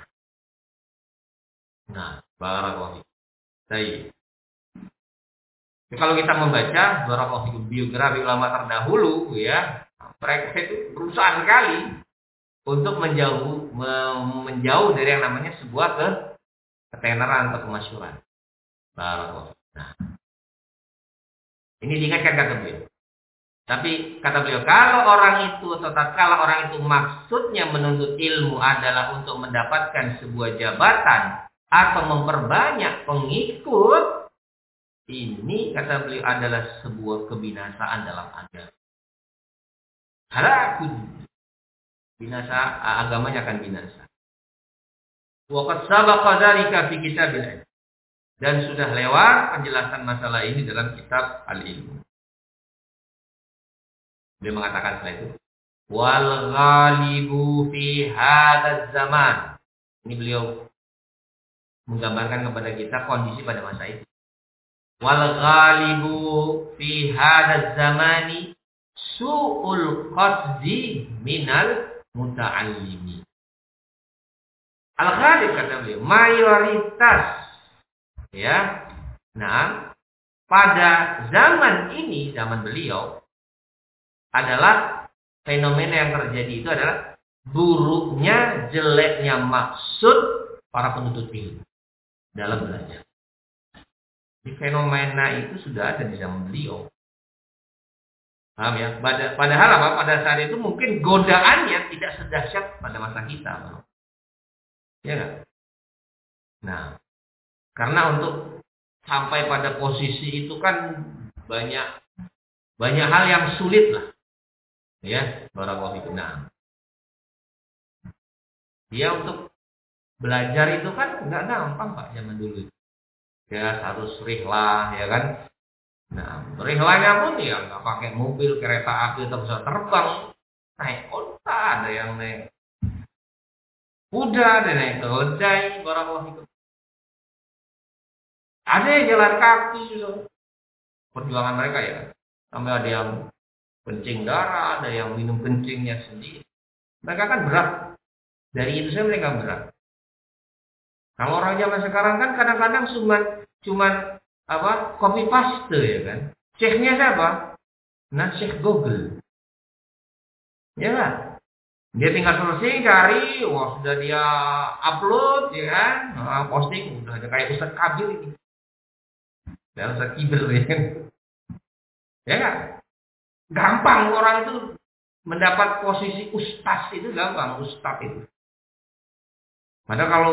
Nah, barakallahu itu. Baik. Kalau kita membaca barakallahu itu biografi ulama terdahulu, ya, mereka itu berusaha sekali untuk menjauh dari yang namanya sebuah ketenaran atau kemasyhuran. Barakallahu. Nah, ini diingatkan kata beliau. Tapi kata beliau, kalau orang itu atau tatkala orang itu maksudnya menuntut ilmu adalah untuk mendapatkan sebuah jabatan atau memperbanyak pengikut, ini kata beliau adalah sebuah kebinasaan dalam agama. Halakun. Binasa, agamanya akan binasa. Wa qad sabaqa dzalika fi kitabil. Dan sudah lewat penjelasan masalah ini dalam kitab Al-Ilmu. Dia mengatakan setelah itu, wal ghalibu fi hadzal zaman. Ini beliau menggambarkan kepada kita kondisi pada masa itu. Wal ghalibu fi hadzal zamani su'ul qasdi minal muta'allimi. Al-ghalib kata beliau, mayoritas ya. Nah, pada zaman ini, zaman beliau adalah fenomena yang terjadi itu adalah buruknya, jeleknya maksud para penuntut ilmu dalam belajar. Di fenomena itu sudah ada di zaman beliau. Paham ya? Padahal apa? Pada saat itu mungkin godaannya tidak sedahsyat pada masa kita. Ya kan? Nah, karena untuk sampai pada posisi itu kan banyak hal yang sulit lah. Ya, barakallahu fikum. Nah, dia untuk belajar itu kan nggak gampang Pak zaman dulu. Ya harus rihlah, ya kan. Nah, rihlahnya pun ya nggak pakai mobil, kereta api atau pesawat terbang, naik onta, ada yang naik kuda, ada yang naik keledai, barakallahu fikum. Ada yang jalan kaki, perjuangan mereka ya. Sampai ada yang kencing darah, ada yang minum kencingnya sendiri. Mereka kan berat. Dari itu saya mereka berat. Kalau orang zaman sekarang kan kadang-kadang cuman copy paste ya kan. Syekhnya siapa? Nah, Syekh Google. Ya kan? Dia tinggal selesai cari, wah sudah dia upload ya kan, posting udah ada kayak Ustaz Kabir ini. Ya Ustaz Kibir ya kan. Ya kan? Gampang orang itu mendapat posisi ustaz itu gampang, ustaz itu. Padahal kalau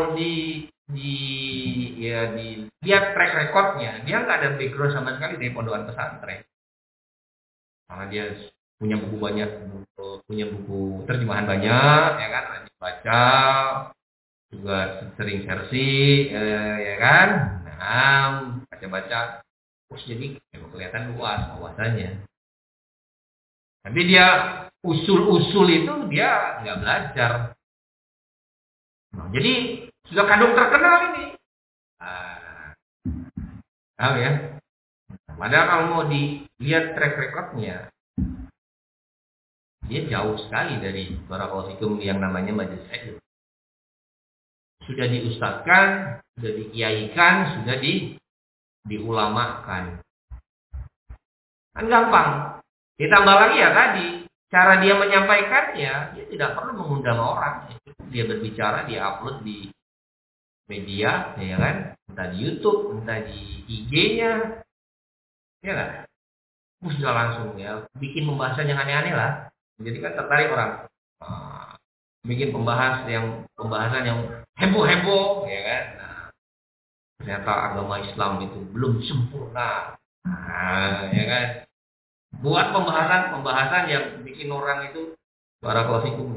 lihat track recordnya, dia nggak ada background sama sekali dari pondokan pesantren. Karena dia punya buku banyak, punya buku terjemahan banyak, ya kan, rajin baca, juga sering versi, ya kan. Nah, baca-baca, terus jadi kelihatan luas wawasannya. Tapi dia usul-usul itu dia nggak belajar. Nah, jadi sudah kadung terkenal ini. Tahu ya? Padahal kalau mau dilihat track recordnya, dia jauh sekali dari barakallahu fikum yang namanya majelis ilmu. Sudah diustadkan, sudah dikiaikan, sudah diulamakan. Kan gampang. Ditambah lagi ya tadi, cara dia menyampaikannya, dia tidak perlu mengundang orang. Dia berbicara, dia upload di media, ya kan? Entah di YouTube, entah di IG-nya. Ya kan? Sudah langsung ya, bikin pembahasan yang aneh-aneh lah. Jadi kan tertarik orang. Bikin pembahasan yang heboh-heboh, ya kan? Nah, ternyata agama Islam itu belum sempurna. Ya kan? Buat pembahasan yang bikin orang itu barakallahu fikum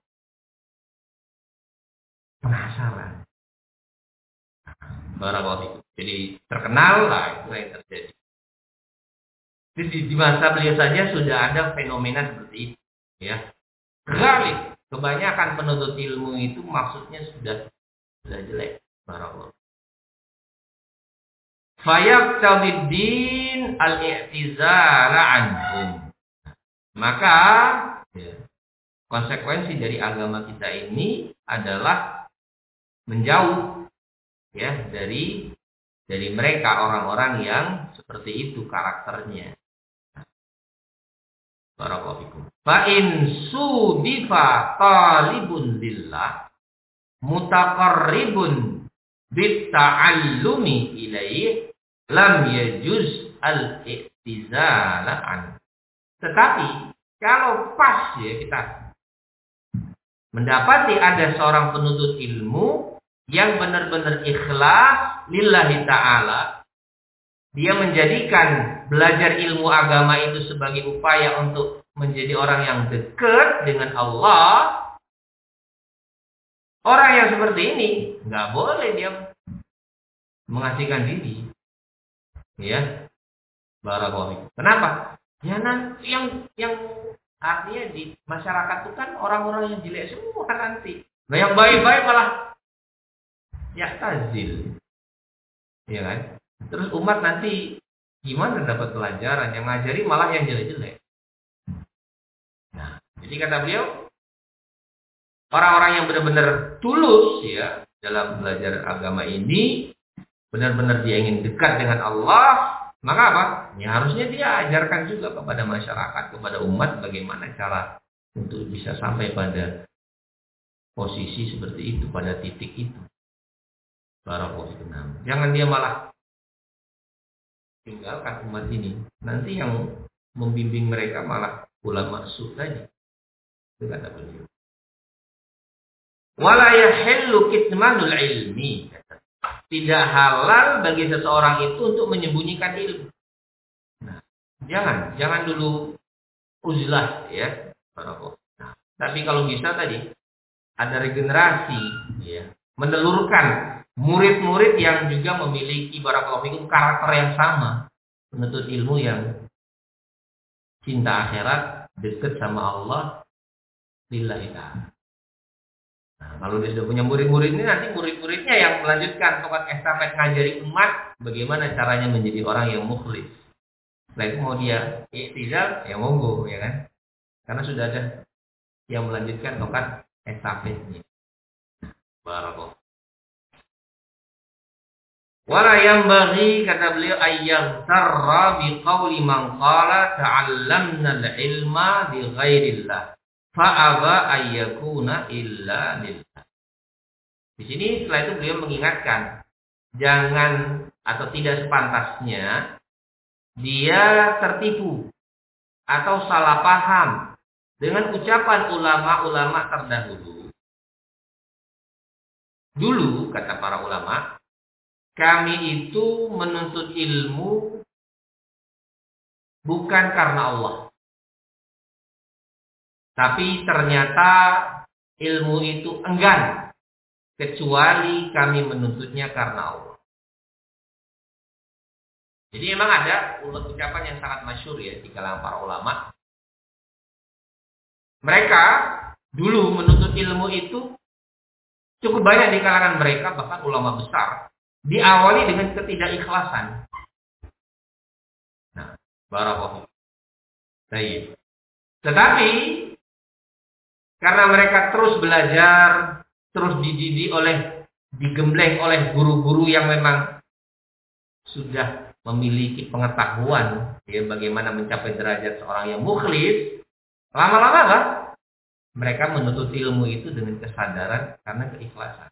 penasaran. Barakallahu fikum. Jadi terkenal lah itu yang terjadi. Di masa beliau saja sudah ada fenomena seperti itu, ya. Galib, kebanyakan penuntut ilmu itu maksudnya sudah jelek. Barakallahu. Fayaqtadiddin al-i'tizala anhum. Maka konsekuensi dari agama kita ini adalah menjauh ya dari mereka orang-orang yang seperti itu karakternya. Barakallahu fikum. Fa in sudifa talibun lillah mutaqarribun bit ta'allumi ilaih lam yajuz al-i'tizala an. Tetapi kalau pas ya kita mendapati ada seorang penuntut ilmu yang benar-benar ikhlas lillahi ta'ala, dia menjadikan belajar ilmu agama itu sebagai upaya untuk menjadi orang yang dekat dengan Allah. Orang yang seperti ini nggak boleh dia mengasihkan diri. Ya, barakallahu. Kenapa? Ya nanti yang artinya di masyarakat itu kan orang-orang yang jelek semua nanti. Nah yang baik-baik malah ya tazil. Ya kan? Terus umat nanti gimana dapat pelajaran? Yang ngajari malah yang jelek-jelek. Nah, jadi kata beliau, orang-orang yang benar-benar tulus ya dalam belajar agama ini, benar-benar dia ingin dekat dengan Allah, maka apa? Ya harusnya dia ajarkan juga kepada masyarakat, kepada umat bagaimana cara untuk bisa sampai pada posisi seperti itu, pada titik itu. Barakallahu fikum. Jangan dia malah tinggalkan umat ini. Nanti yang membimbing mereka malah ulama su saja. Itu kata beliau. Wala yahillu kitmanul ilmi. Tidak halal bagi seseorang itu untuk menyembunyikan ilmu. Nah, jangan dulu uzlah ya. Nah, tapi kalau bisa tadi ada regenerasi ya, menelurkan murid-murid yang juga memiliki barakallahu fikum karakter yang sama, penuntut ilmu yang cinta akhirat, dekat sama Allah lillahi ta'ala. Nah, kalau dia sudah punya murid-murid ini, nanti murid-muridnya yang melanjutkan tongkat estafet ngajari umat bagaimana caranya menjadi orang yang mukhlis. Setelah itu mau dia i'tizal, ya monggo, ya kan? Karena sudah ada yang melanjutkan tongkat estafetnya. Barakallahu. Wala yanbaghi, kata beliau, ayyam tarra bi qawli man qala ta'allamna al-ilma bi ghairillah fa aba ayyakuna illa lillah. Di sini setelah itu beliau mengingatkan, jangan atau tidak sepantasnya dia tertipu atau salah paham dengan ucapan ulama-ulama terdahulu. Dulu, kata para ulama, kami itu menuntut ilmu bukan karena Allah. Tapi ternyata ilmu itu enggan, kecuali kami menuntutnya karena Allah. Jadi memang ada ucapan yang sangat masyhur ya di kalangan para ulama. Mereka dulu menuntut ilmu itu cukup banyak di kalangan mereka, bahkan ulama besar, diawali dengan ketidakikhlasan. Nah, barakallahu. Baik. Tetapi karena mereka terus belajar, terus dididik digembleng oleh guru-guru yang memang sudah memiliki pengetahuan ya bagaimana mencapai derajat seorang yang mukhlis, lama-lama lah mereka menuntut ilmu itu dengan kesadaran karena keikhlasan.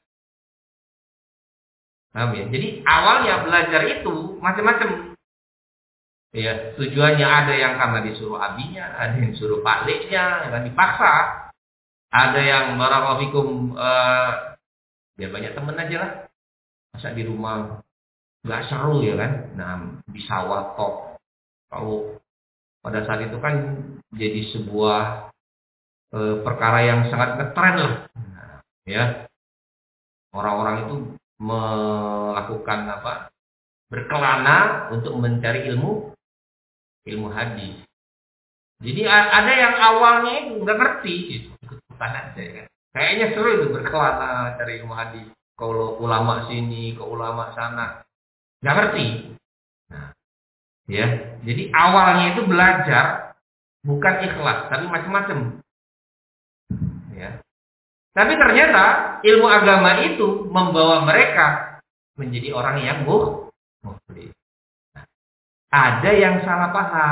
Paham ya? Jadi awalnya belajar itu macam-macam. Ya, tujuannya ada yang karena disuruh abinya, ada yang disuruh pakliknya, yang dipaksa. Ada yang barakallahu fikum ya banyak temen aja lah. Masa di rumah nggak seru ya kan? Nah, di sawah tok. Kalau pada saat itu kan jadi sebuah perkara yang sangat ngetren lah. Nah, ya. Orang-orang itu melakukan berkelana untuk mencari ilmu hadis. Jadi ada yang awalnya itu nggak ngerti, itu ikutan aja ya. Kayaknya seru itu berkelana cari ilmu hadis. Kalau ulama sini, ke ulama sana, nggak ngerti. Nah, ya. Jadi awalnya itu belajar bukan ikhlas, tapi macam-macam. Ya. Tapi ternyata ilmu agama itu membawa mereka menjadi orang yang mukhlis. Ada yang salah paham.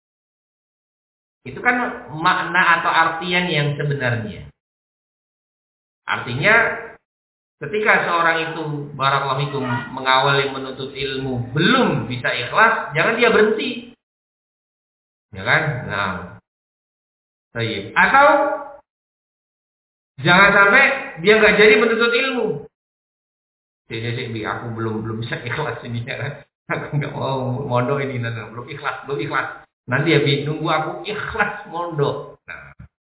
Itu kan makna atau artian yang sebenarnya. Artinya ketika seorang itu barakallahu fikum mengawali menuntut ilmu belum bisa ikhlas, jangan dia berhenti. Ya kan? Nah. Baik. Atau jangan sampai dia nggak jadi menuntut ilmu. Jadi aku belum bisa ikhlas ini ya kan. Aku nggak mau mondok ini, belum ikhlas. Nanti ya nunggu aku ikhlas mondok. Nah,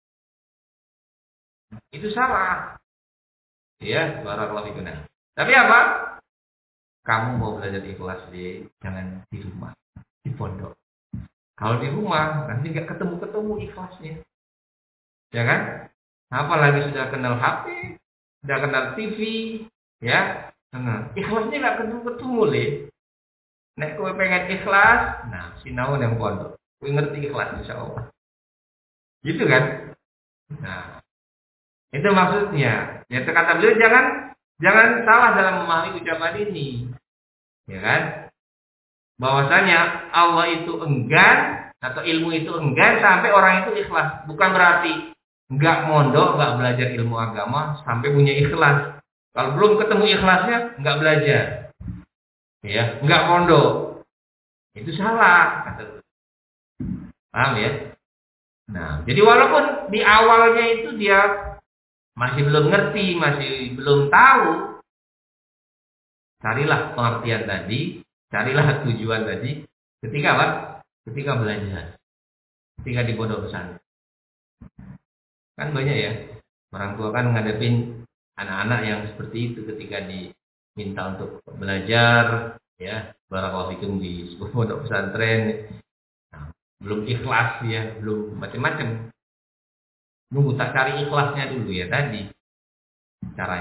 itu salah. Ya, barakallahu fikum. Tapi apa? Kamu mau belajar ikhlas jangan di rumah, di pondok. Kalau di rumah nanti nggak ketemu ikhlasnya, ya kan? Apalagi sudah kenal HP, sudah kenal TV, ya. Nah, ikhlasnya nggak ketemu le. Nek kowe pengen ikhlas, nah sinau yang pondok. Kowe ngerti ikhlas insyaallah. Gitu kan? Nah, itu maksudnya. Ya kata beliau jangan salah dalam memahami ucapan ini. Ya kan? Bahwasanya Allah itu enggan atau ilmu itu enggan sampai orang itu ikhlas. Bukan berarti enggak mondok, enggak belajar ilmu agama sampai punya ikhlas. Kalau belum ketemu ikhlasnya, enggak belajar. Ya, enggak mondok. Itu salah, kata beliau. Paham ya? Nah, jadi walaupun di awalnya itu dia masih belum ngerti, masih belum tahu, carilah pengertian tadi, carilah tujuan tadi. Ketika apa? Ketika belajar, ketika di pondok pesantren. Kan banyak ya, orang tua kan ngadepin anak-anak yang seperti itu ketika diminta untuk belajar, ya, barakallahu fikum di sebuah pondok pesantren. Nah, belum ikhlas ya, belum macam-macam. Nunggu tak cari ikhlasnya dulu ya tadi.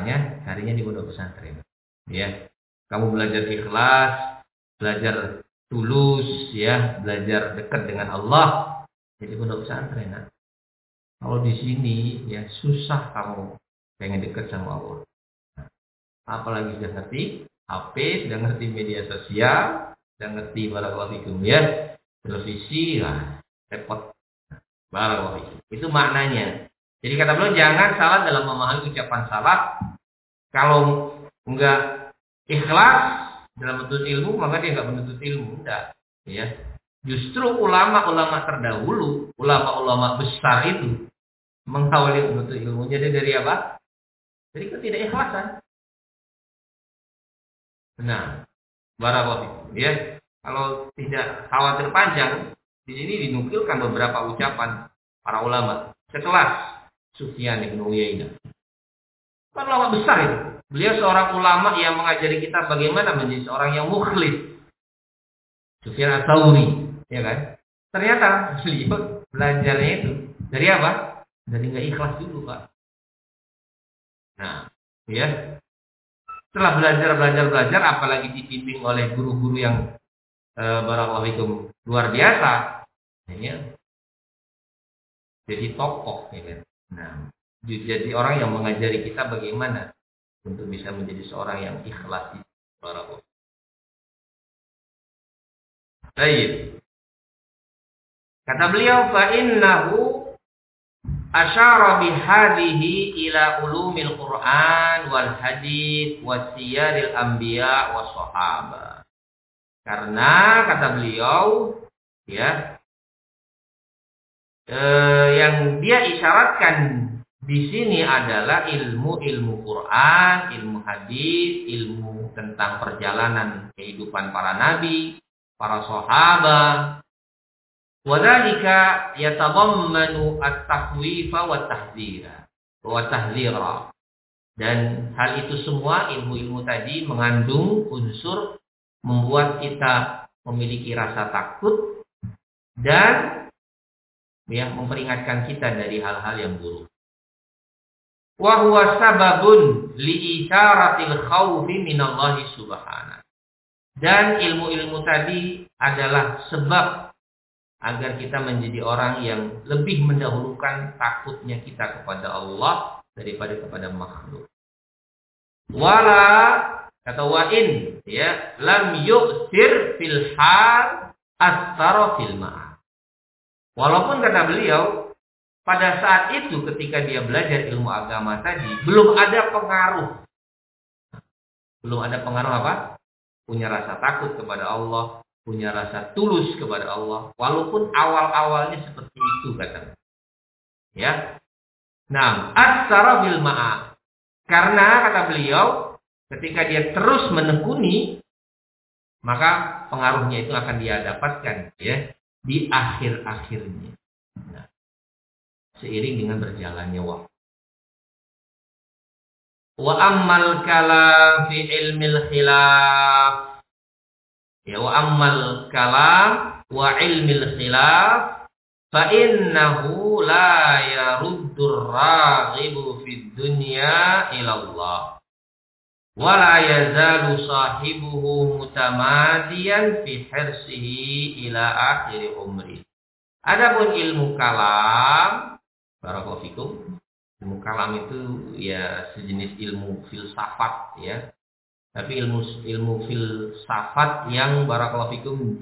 Carinya di pondok pesantren. Ya. Kamu belajar ikhlas, belajar tulus, ya, belajar dekat dengan Allah, jadi pondok pesantren. Nah, kalau di sini ya susah kamu pengen dekat sama Allah. Nah, apalagi sudah ngerti HP, sudah ngerti media sosial, sudah ngerti barakallahu fikum ya, televisi, nah, repot. Barakallahu fikum. Itu maknanya. Jadi kata beliau jangan salah dalam memahami ucapan salaf. Kalau enggak ikhlas dalam menuntut ilmu, maka dia enggak menuntut ilmu. Enggak, ya. Justru ulama-ulama terdahulu, ulama-ulama besar itu mengawali menuntut ilmunya dari apa? Dari ketidakikhlasan. Nah, barakallahu ya. Kalau tidak khawatir panjang, di sini dinukilkan beberapa ucapan para ulama sekelas Sufyan bin Uyainah. Kan ulama besar itu. Beliau seorang ulama yang mengajari kita bagaimana menjadi seorang yang mukhlis. Sufyan Ats-Tsauri, ya kan? Ternyata beliau belajarnya itu dari apa? Dari nggak ikhlas dulu, Pak. Nah, ya. Setelah belajar, apalagi dibimbing oleh guru-guru yang barakallahu fikum luar biasa, ya. Jadi tokoh, ya kan? Nah, jadi orang yang mengajari kita bagaimana untuk bisa menjadi seorang yang ikhlas. Barakallahu. Baik. Kata beliau, fa innahu asyara bihadhihi ila ulumil Qur'an wal hadits was siyaril anbiya was sahaba. Karena kata beliau, ya, yang dia isyaratkan di sini adalah ilmu Quran, ilmu hadis, ilmu tentang perjalanan kehidupan para nabi, para sahabat. Wadzalika yatadammanu at-takhwifa wa tahdhira. Dan hal itu semua ilmu-ilmu tadi mengandung unsur membuat kita memiliki rasa takut dan ya memperingatkan kita dari hal-hal yang buruk. Wa huwa sababun li isyaratil khaufi minallahi subhanahu. Dan ilmu-ilmu tadi adalah sebab agar kita menjadi orang yang lebih mendahulukan takutnya kita kepada Allah daripada kepada makhluk. Wala kata wa'in, ya, lam yu'sir fil hal asthara fil ma'ad. Walaupun kata beliau, pada saat itu ketika dia belajar ilmu agama tadi, belum ada pengaruh. Belum ada pengaruh apa? Punya rasa takut kepada Allah, punya rasa tulus kepada Allah. Walaupun awal-awalnya seperti itu kata. Ya. Nah, asthara fil ma'ad. Karena kata beliau, ketika dia terus menekuni, maka pengaruhnya itu akan dia dapatkan ya di akhir-akhirnya. Nah, seiring dengan berjalannya waktu. Wa ammal kalam fi ilmil khilaf. Ya, wa ammal kalam wa ilmil khilaf fa innahu la yaruddur raghibu fid dunya ila Allah. Wala yazalu sahibuhu mutamadiyan fi hirsihi ila akhir umri. Adapun ilmu kalam, barakallahu fikum, ilmu kalam itu ya sejenis ilmu filsafat ya. Tapi ilmu filsafat yang barakallahu fikum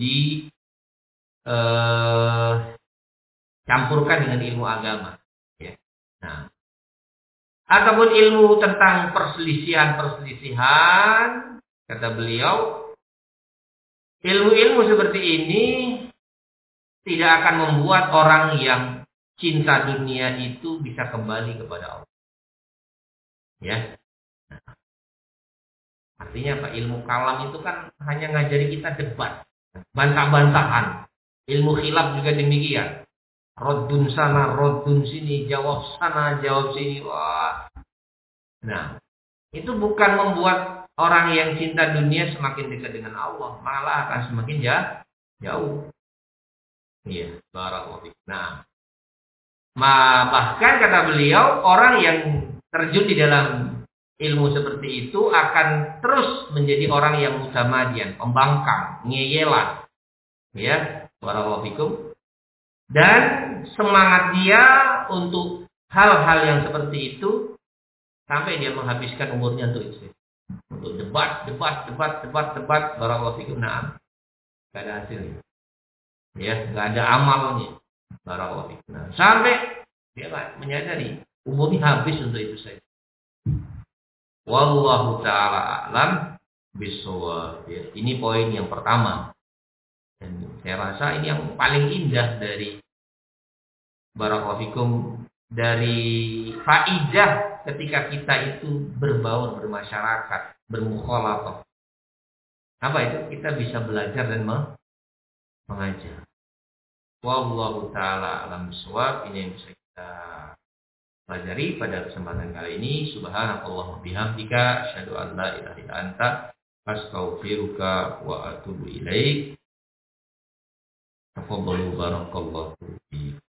campurkan dengan ilmu agama ya. Nah, ataupun ilmu tentang perselisihan, kata beliau, ilmu-ilmu seperti ini tidak akan membuat orang yang cinta dunia itu bisa kembali kepada Allah. Ya. Nah, artinya apa? Ilmu kalam itu kan hanya ngajari kita debat, bantah-bantahan. Ilmu khilaf juga demikian. Roddun sana, roddun sini, jawab sana, jawab sini. Wah. Nah, itu bukan membuat orang yang cinta dunia semakin dekat dengan Allah, malah akan semakin jauh. Iya, barakallahu fiik. Nah, bahkan kata beliau, orang yang terjun di dalam ilmu seperti itu akan terus menjadi orang yang mutamadian, pembangkang, ngeyelan. Ya, barakallahu fikum. Dan semangat dia untuk hal-hal yang seperti itu sampai dia menghabiskan umurnya untuk itu. Untuk debat, barakallahu fikum. Nah, enggak ada hasilnya. Ya, enggak ada amalnya. Barakallahu fikum. Nah, sampai dia menyadari umurnya habis untuk itu saja. Wallahu taala a'lam bishawab. Ya, ini poin yang pertama. Dan saya rasa ini yang paling indah dari barakallahu fikum, dari faidah ketika kita itu berbaur bermasyarakat, bermukhalatah. Apa itu? Kita bisa belajar dan mengajar. Wallahu taala a'lam bishawab. Ini yang bisa kita pelajari pada kesempatan kali ini. Subhanakallahumma bihamdika asyhadu an la ilaha illa anta astaghfiruka wa atubu ilaik. Tafadhalu barakallahu fiik.